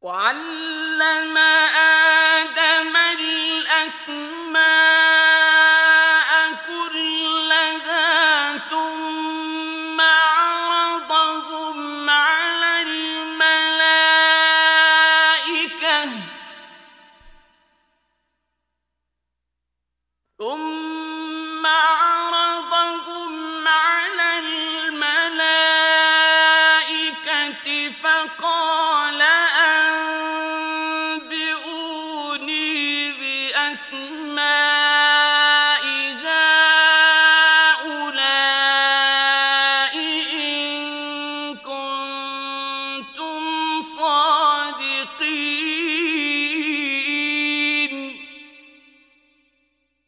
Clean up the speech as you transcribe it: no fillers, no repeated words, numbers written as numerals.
وعلم آدم الأسماء كلها ثم عرضهم على الملائكة فقال